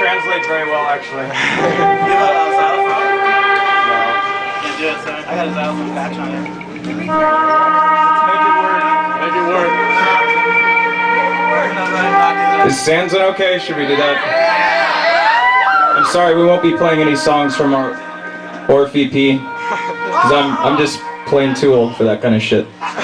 translate very well, actually. You know xylophone? No. You do it, sir? I got a xylophone patch on it. Make it work. Make it work. Is Sansa okay? Should we do that? I'm sorry, we won't be playing any songs from our Orf EP. Because I'm just plain too old for that kind of shit.